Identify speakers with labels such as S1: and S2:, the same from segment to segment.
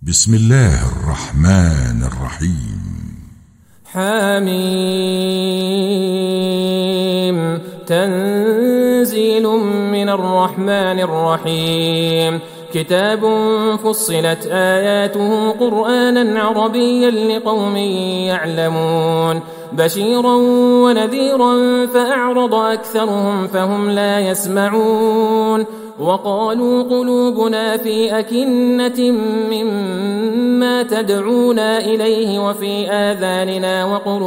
S1: بسم الله الرحمن الرحيم.
S2: حميم تنزيل من الرحمن الرحيم. كتاب فصلت آياته قرآنا عربيا لقوم يعلمون بشيرا ونذيرا فأعرض أكثرهم فهم لا يسمعون وقالوا قلوبنا في أكنة مما تدعونا إليه وفي آذاننا وقر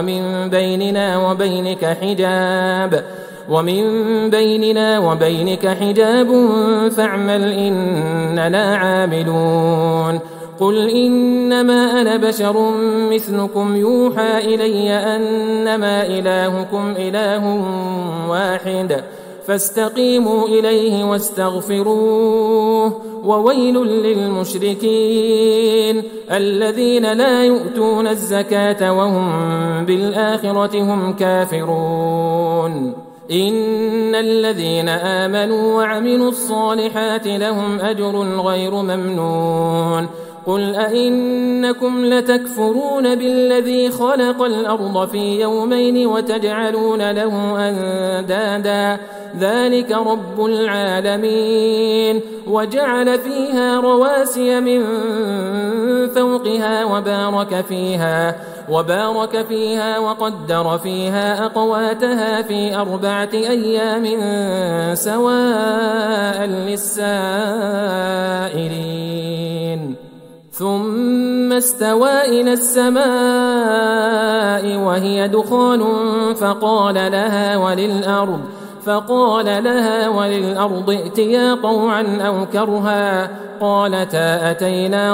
S2: ومن بيننا وبينك حجاب فاعمل إننا عاملون. قل إنما أنا بشر مثلكم يوحى إلي أنما إلهكم إله واحد فاستقيموا إليه واستغفروه وويل للمشركين الذين لا يؤتون الزكاة وهم بالآخرة هم كافرون. إن الذين آمنوا وعملوا الصالحات لهم أجر غير ممنون. قل أئنكم لتكفرون بالذي خلق الأرض في يومين وتجعلون له أندادا ذلك رب العالمين وجعل فيها رواسي من فوقها وبارك فيها وقدر فيها أقواتها في 4 أيام سواء للسائلين. ثم استوى إلى السماء وهي دخان فقال لها وللأرض ائتيا طوعا أو كرها قالتا أتينا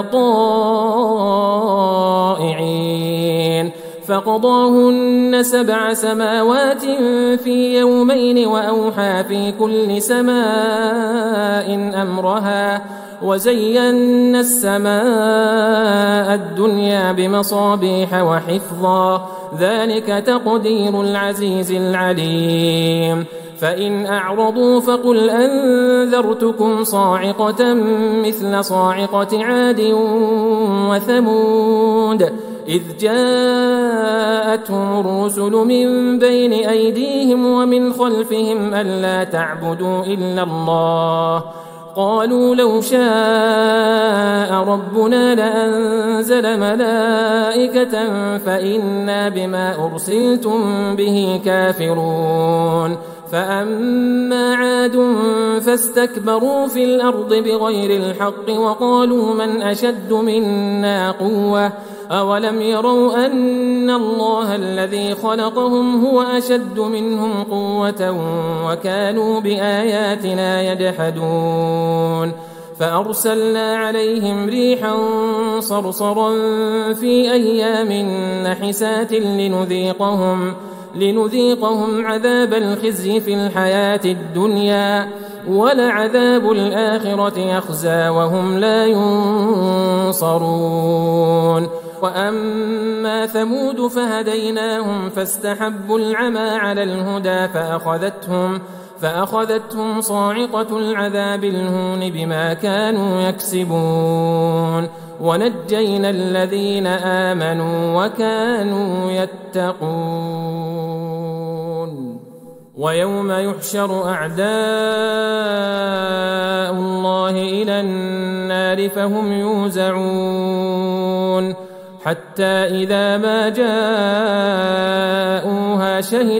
S2: طائعين. فقضاهن 7 سماوات في يومين وأوحى في كل سماء أمرها وزينا السماء الدنيا بمصابيح وحفظا ذلك تقدير العزيز العليم. فإن أعرضوا فقل أنذرتكم صاعقة مثل صاعقة عاد وثمود إذ جاءتهم الرسل من بين أيديهم ومن خلفهم ألا تعبدوا إلا الله قالوا لو شاء ربنا لأنزل ملائكة فإنا بما أرسلتم به كافرون. فأما عاد فاستكبروا في الأرض بغير الحق وقالوا من أشد منا قوة أولم يروا أن الله الذي خلقهم هو أشد منهم قوة وكانوا بآياتنا يجحدون. فأرسلنا عليهم ريحا صرصرا في أيام نحسات لنذيقهم عذاب الخزي في الحياة الدنيا ولعذاب الآخرة يخزى وهم لا ينصرون. وأما ثمود فهديناهم فاستحبوا العمى على الهدى فأخذتهم صاعقة العذاب الهون بما كانوا يكسبون ونجينا الذين آمنوا وكانوا يتقون. ويوم يحشر أعداء الله إلى النار فهم يوزعون حتى إذا ما جاءوها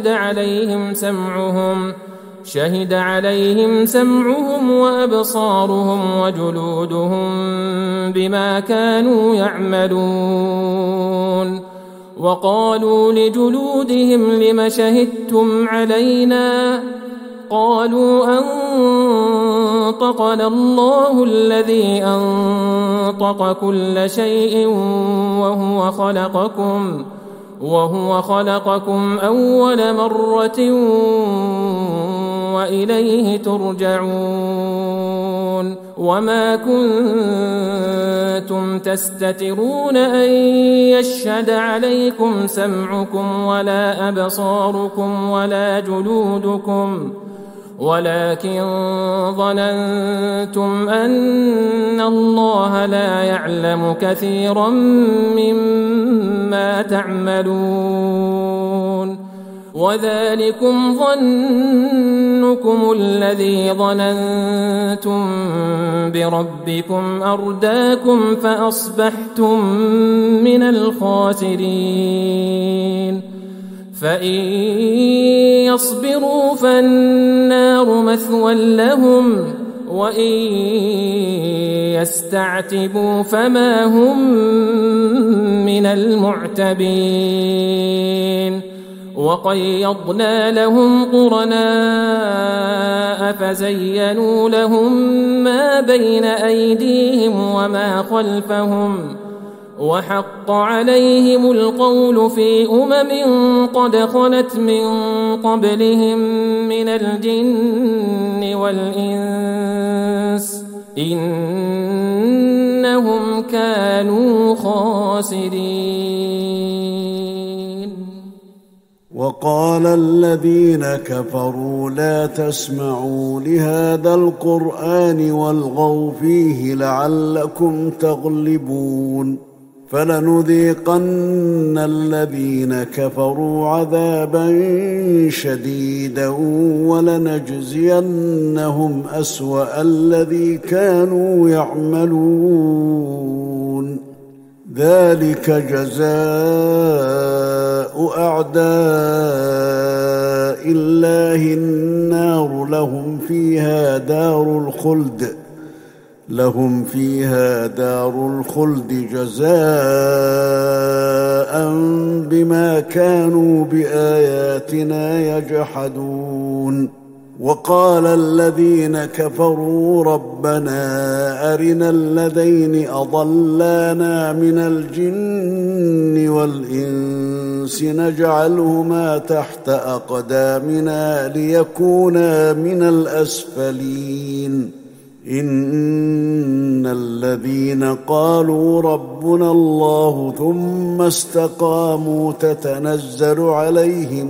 S2: شهد عليهم سمعهم وأبصارهم وجلودهم بما كانوا يعملون. وقالوا لجلودهم لم شهدتم علينا قالوا أنطقنا الله الذي أنطق كل شيء وهو خلقكم أول مرة وإليه ترجعون. وما كنتم تستترون أن يشهد عليكم سمعكم ولا أبصاركم ولا جلودكم ولكن ظننتم أن الله لا يعلم كثيرا مما تعملون وذلكم ظنكم الذي ظننتم بربكم أرداكم فأصبحتم من الخاسرين فإن يصبروا فالنار مثوى لهم وإن يستعتبوا فما هم من المعتبين وقيضنا لهم قرناء فزينوا لهم ما بين أيديهم وما خلفهم وحق عليهم القول في قد خلت من قبلهم من الجن والإنس إنهم كانوا خاسرين.
S3: وقال الذين كفروا لا تسمعوا لهذا القرآن والغوا فيه لعلكم تغلبون فلنذيقن الذين كفروا عذابا شديدا ولنجزينهم أسوأ الذي كانوا يعملون ذلك جزاء أعداء الله النار لهم فيها دار الخلد جزاء بما كانوا بآياتنا يجحدون وقال الذين كفروا ربنا أرنا الذين أضلانا من الجن والإنس نجعلهما تحت أقدامنا ليكونا من الأسفلين إن الذين قالوا ربنا الله ثم استقاموا تتنزل عليهم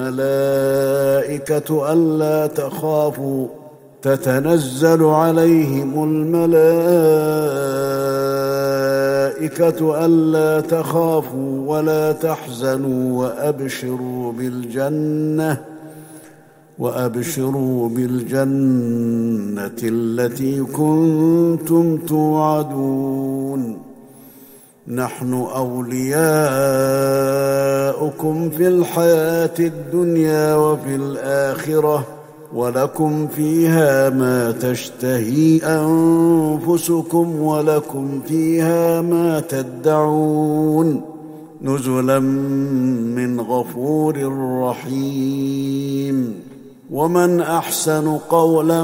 S3: الملائكة ألا تخافوا ولا تحزنوا وأبشروا بالجنة التي كنتم توعدون نحن أولياؤكم في الحياة الدنيا وفي الآخرة ولكم فيها ما تشتهي أنفسكم ولكم فيها ما تدعون نزلا من غفور رحيم ومن أحسن قولا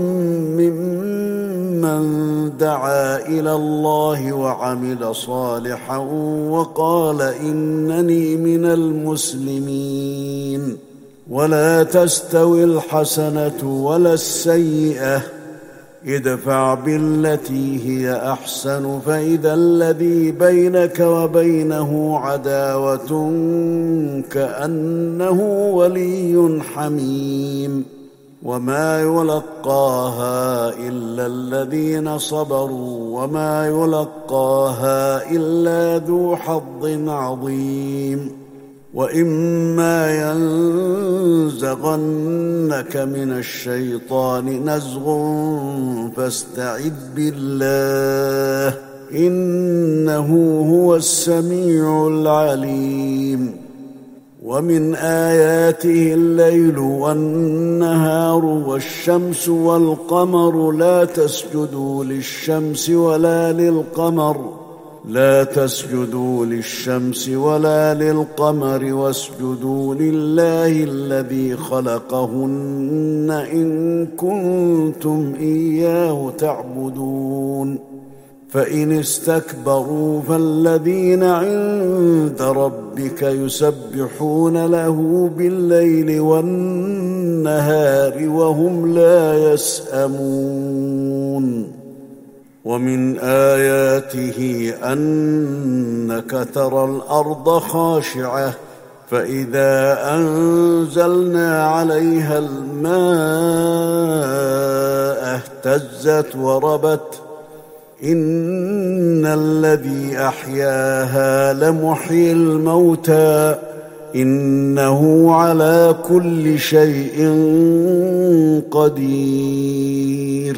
S3: ممن دعا إلى الله وعمل صالحا وقال إنني من المسلمين ولا تستوي الحسنة ولا السيئة ادفع بالتي هي أحسن فإذا الذي بينك وبينه عداوة كأنه ولي حميم وما يلقاها إلا الذين صبروا وما يلقاها إلا ذو حظ عظيم وإما ينزغنك من الشيطان نزغ فاستعذ بالله إنه هو السميع العليم ومن آياته الليل والنهار والشمس والقمر لا تسجدوا للشمس ولا للقمر واسجدوا لله الذي خلقهن إن كنتم إياه تعبدون فإن استكبروا فالذين عند ربك يسبحون له بالليل والنهار وهم لا يسأمون ومن آياته أنك ترى الأرض خاشعة فإذا أنزلنا عليها الماء اهتزت وربت إن الذي أحياها لمحيي الموتى إنه على كل شيء قدير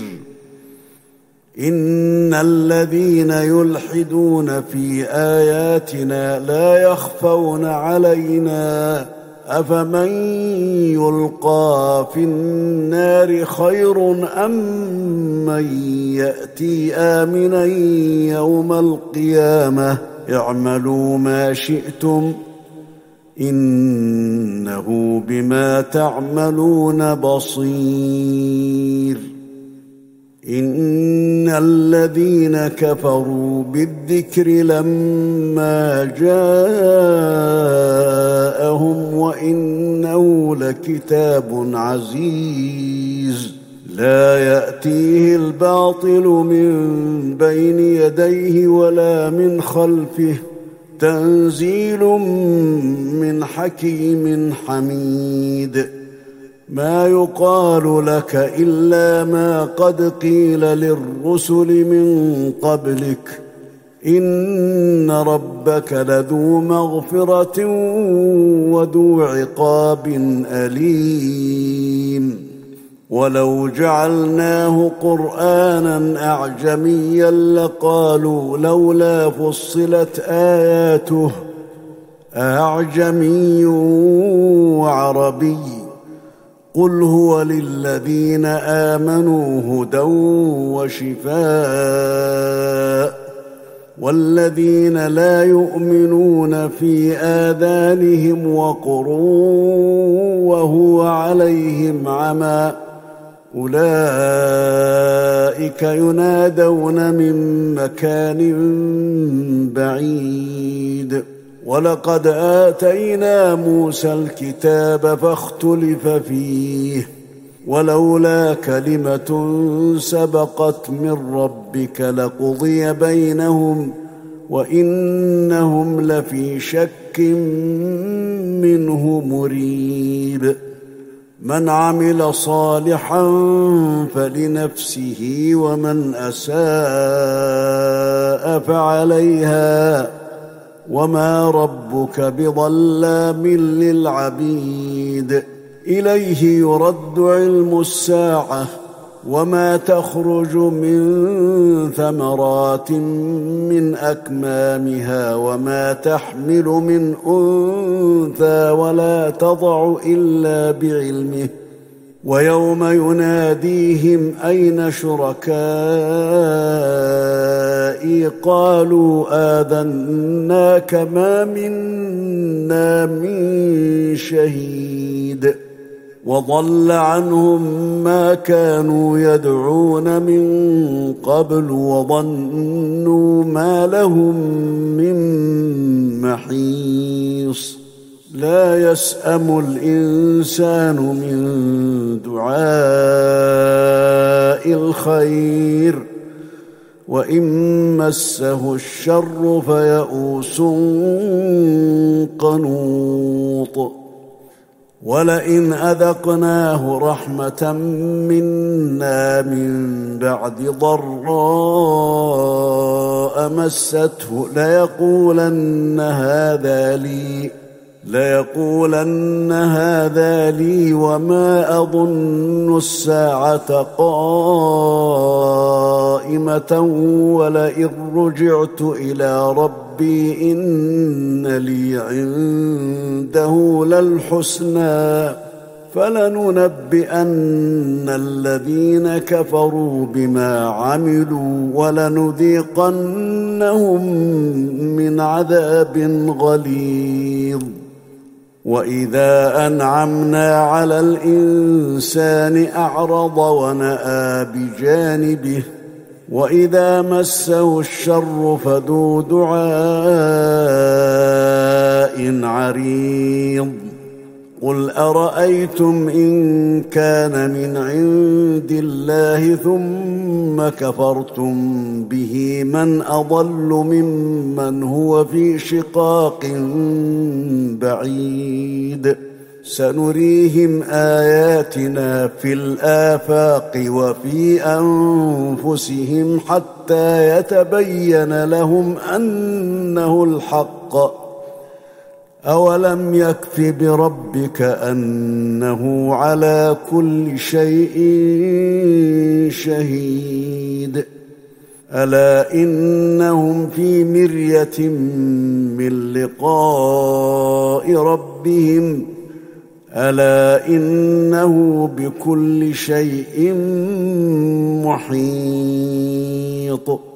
S3: إن الذين يلحدون في آياتنا لا يخفون علينا أفمن يلقى في النار خير أم من يأتي آمنا يوم القيامة اعملوا ما شئتم إنه بما تعملون بصير إن الذين كفروا بالذكر لما جاءهم وإنه لكتاب عزيز لا يأتيه الباطل من بين يديه ولا من خلفه تنزيل من حكيم حميد ما يقال لك إلا ما قد قيل للرسل من قبلك إن ربك لذو مغفرة وذو عقاب أليم ولو جعلناه قرآنا أعجميا لقالوا لولا فصلت آياته أعجمي وعربي قل هو للذين آمنوا هدى وشفاء والذين لا يؤمنون في آذانهم وقر وهو عليهم عمى أولئك ينادون من مكان بعيد ولقد آتينا موسى الكتاب فاختلف فيه ولولا كلمة سبقت من ربك لقضي بينهم وإنهم لفي شك منه مريب من عمل صالحا فلنفسه ومن أساء فعليها وما ربك بظلام للعبيد إليه يرد علم الساعة وما تخرج من ثمرات من أكمامها وما تحمل من أنثى ولا تضع إلا بعلمه ويوم يناديهم أين شركائي قالوا آذناك ما منا من شهيد وضل عنهم ما كانوا يدعون من قبل وظنوا ما لهم من محيص لا يسأم الإنسان من دعاء الخير وإن مسه الشر فيئوس قنوط ولئن أذقناه رحمة منا من بعد ضراء مسته ليقولن هذا لي وما أظن الساعة قائمة ولئن رجعت إلى ربي إن لي عنده للحسنى فلننبئن الذين كفروا بما عملوا ولنذيقنهم من عذاب غليظ وإذا أنعمنا على الإنسان أعرض ونأى بجانبه وإذا مسه الشر فذو دعاء عريض قل أرأيتم إن كان من عند الله ثم كفرتم به من أضل ممن هو في شقاق بعيد سنريهم آياتنا في الآفاق وفي أنفسهم حتى يتبين لهم أنه الحق أولم يكف بربك أنه على كل شيء شهيد ألا إنهم في مرية من لقاء ربهم ألا إنه بكل شيء محيط